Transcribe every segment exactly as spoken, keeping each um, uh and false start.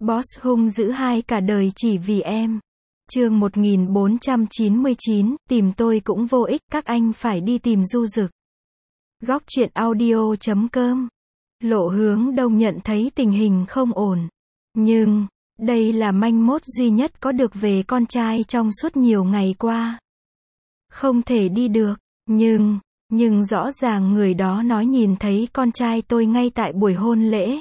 Boss hung dữ hai cả đời chỉ vì em. Chương một nghìn bốn trăm chín mươi chín, tìm tôi cũng vô ích, các anh phải đi tìm Du Dực. Góc truyện audio chấm com. Lộ Hướng Đông nhận thấy tình hình không ổn. Nhưng, đây là manh mốt duy nhất có được về con trai trong suốt nhiều ngày qua. Không thể đi được, nhưng, nhưng rõ ràng người đó nói nhìn thấy con trai tôi ngay tại buổi hôn lễ.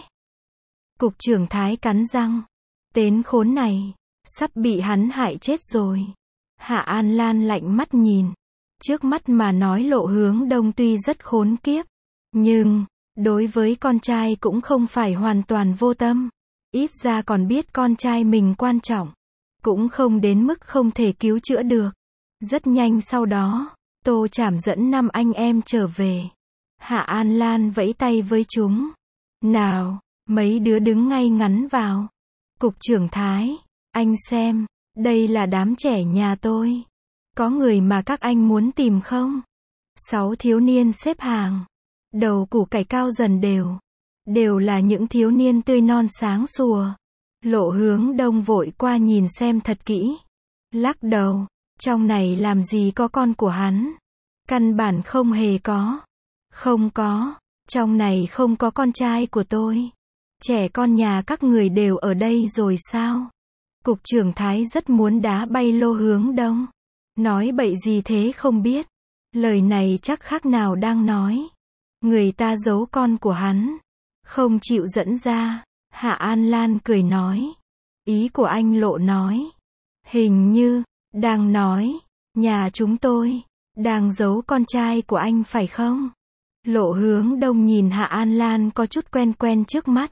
Cục trưởng Thái cắn răng. Tên khốn này, sắp bị hắn hại chết rồi. Hạ An Lan lạnh mắt nhìn. Trước mắt mà nói Lộ Hướng Đông tuy rất khốn kiếp, nhưng, đối với con trai cũng không phải hoàn toàn vô tâm. Ít ra còn biết con trai mình quan trọng. Cũng không đến mức không thể cứu chữa được. Rất nhanh sau đó, Tô Trảm dẫn năm anh em trở về. Hạ An Lan vẫy tay với chúng. Nào, mấy đứa đứng ngay ngắn vào. Cục trưởng Thái, anh xem, đây là đám trẻ nhà tôi. Có người mà các anh muốn tìm không? Sáu thiếu niên xếp hàng. Đầu củ cải cao dần đều. Đều là những thiếu niên tươi non sáng sủa. Lộ Hướng Đông vội qua nhìn xem thật kỹ. Lắc đầu, trong này làm gì có con của hắn. Căn bản không hề có. Không có, trong này không có con trai của tôi. Trẻ con nhà các người đều ở đây rồi sao? Cục trưởng Thái rất muốn đá bay Lộ Hướng Đông. Nói bậy gì thế không biết. Lời này chắc khác nào đang nói. Người ta giấu con của hắn. Không chịu dẫn ra. Hạ An Lan cười nói. Ý của anh Lộ nói. Hình như, đang nói, nhà chúng tôi, đang giấu con trai của anh phải không? Lộ Hướng Đông nhìn Hạ An Lan có chút quen quen trước mắt.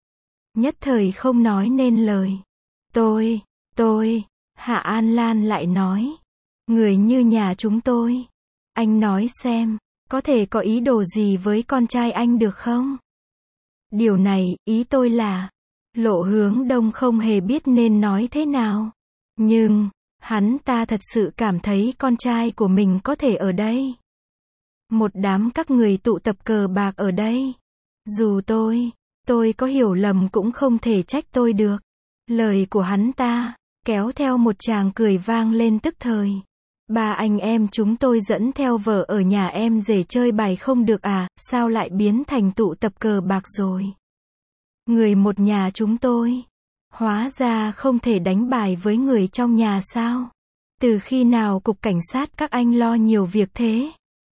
Nhất thời không nói nên lời. Tôi, tôi, Hạ An Lan lại nói. Người như nhà chúng tôi. Anh nói xem, có thể có ý đồ gì với con trai anh được không? Điều này, ý tôi là, Lộ Hướng Đông không hề biết nên nói thế nào. Nhưng, hắn ta thật sự cảm thấy con trai của mình có thể ở đây. Một đám các người tụ tập cờ bạc ở đây. Dù tôi, tôi có hiểu lầm cũng không thể trách tôi được. Lời của hắn ta, kéo theo một tràng cười vang lên tức thời. Ba anh em chúng tôi dẫn theo vợ ở nhà em rể chơi bài không được à, sao lại biến thành tụ tập cờ bạc rồi? Người một nhà chúng tôi, hóa ra không thể đánh bài với người trong nhà sao? Từ khi nào cục cảnh sát các anh lo nhiều việc thế?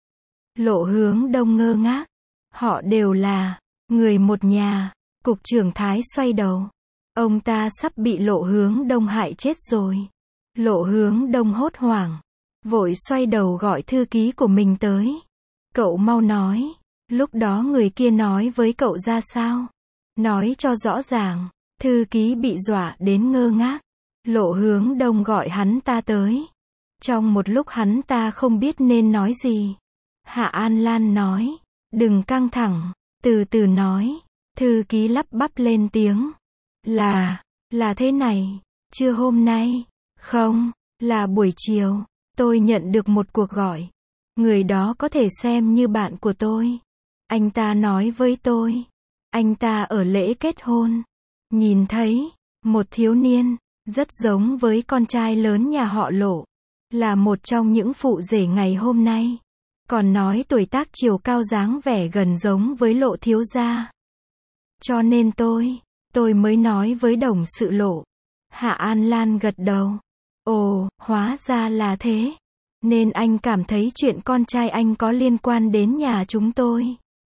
Lộ Hướng Đông ngơ ngác. Họ đều là người một nhà. Cục trưởng Thái xoay đầu. Ông ta sắp bị Lộ Hướng Đông hại chết rồi. Lộ Hướng Đông hốt hoảng, vội xoay đầu gọi thư ký của mình tới. Cậu mau nói, lúc đó người kia nói với cậu ra sao? Nói cho rõ ràng. Thư ký bị dọa đến ngơ ngác. Lộ Hướng Đông gọi hắn ta tới. Trong một lúc hắn ta không biết nên nói gì. Hạ An Lan nói, đừng căng thẳng, từ từ nói. Thư ký lắp bắp lên tiếng. Là, là thế này, trưa hôm nay, không, là buổi chiều, tôi nhận được một cuộc gọi. Người đó có thể xem như bạn của tôi. Anh ta nói với tôi, anh ta ở lễ kết hôn. Nhìn thấy, một thiếu niên, rất giống với con trai lớn nhà họ Lộ. Là một trong những phụ rể ngày hôm nay. Còn nói tuổi tác chiều cao dáng vẻ gần giống với Lộ thiếu gia. Cho nên tôi, tôi mới nói với đồng sự Lộ. Hạ An Lan gật đầu. Ồ, hóa ra là thế. Nên anh cảm thấy chuyện con trai anh có liên quan đến nhà chúng tôi.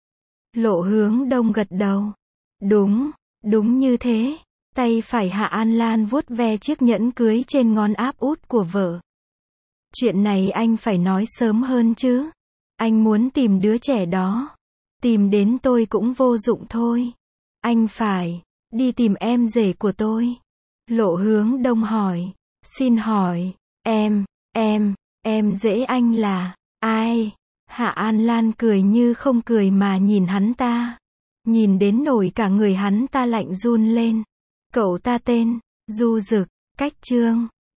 Lộ Hướng Đông gật đầu. Đúng, đúng như thế. Tay phải Hạ An Lan vuốt ve chiếc nhẫn cưới trên ngón áp út của vợ. Chuyện này anh phải nói sớm hơn chứ. Anh muốn tìm đứa trẻ đó. Tìm đến tôi cũng vô dụng thôi. Anh phải đi tìm em rể của tôi. Lộ Hướng Đông hỏi. Xin hỏi, em, em, em rể anh là ai? Hạ An Lan cười như không cười mà nhìn hắn ta. Nhìn đến nổi cả người hắn ta lạnh run lên. Cậu ta tên Du Dực, cách Trương.